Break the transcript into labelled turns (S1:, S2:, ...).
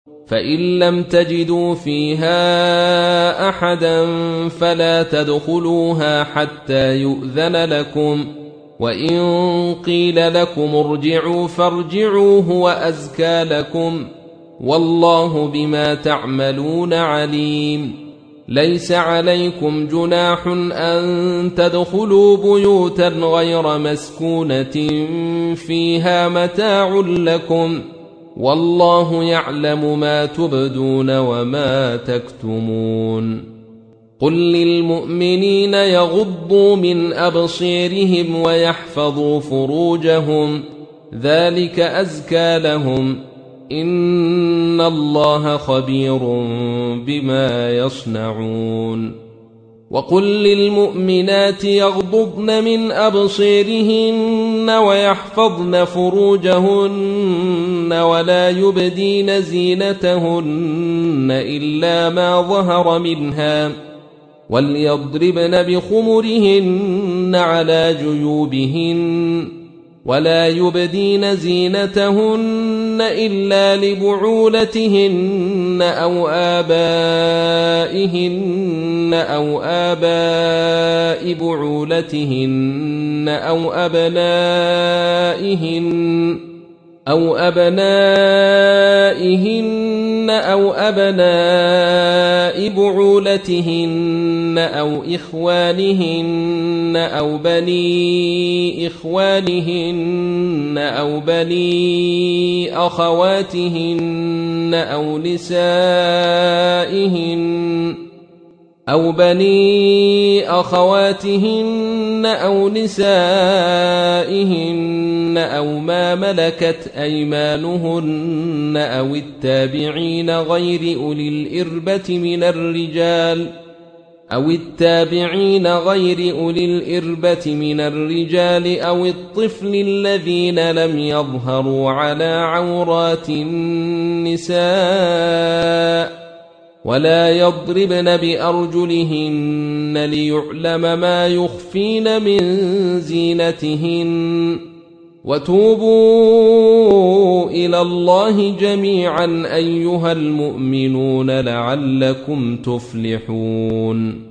S1: فإن لم تجدوا فيها أحدا فلا تدخلوها حتى يؤذن لكم، وإن قيل لكم ارجعوا فارجعوا هو أزكى لكم، والله بما تعملون عليم. ليس عليكم جناح أن تدخلوا بيوتا غير مسكونة فيها متاع لكم، والله يعلم ما تبدون وما تكتمون. قل للمؤمنين يغضوا من أبصيرهم ويحفظوا فروجهم، ذلك أزكى لهم، إن الله خبير بما يصنعون. وقل للمؤمنات يغضضن من أبصيرهن ويحفظن فروجهن ولا يبدين زينتهن إلا ما ظهر منها، وليضربن بخمرهن على جيوبهن، ولا يبدين زينتهن إلا لبعولتهن أو آبائهن أو آباء بعولتهن أو أبنائهن أو أبناء بعولتهن أو إخوانهن أو بني إخوانهن أو بني أخواتهن أو نسائهن أو ما ملكت أيمانهن أو التابعين غير أولي الإربة من الرجال أو الطفل الذين لم يظهروا على عورات النساء، ولا يضربن بأرجلهن ليعلم ما يخفين من زينتهن. وتوبوا إلى الله جميعا أيها المؤمنون لعلكم تفلحون.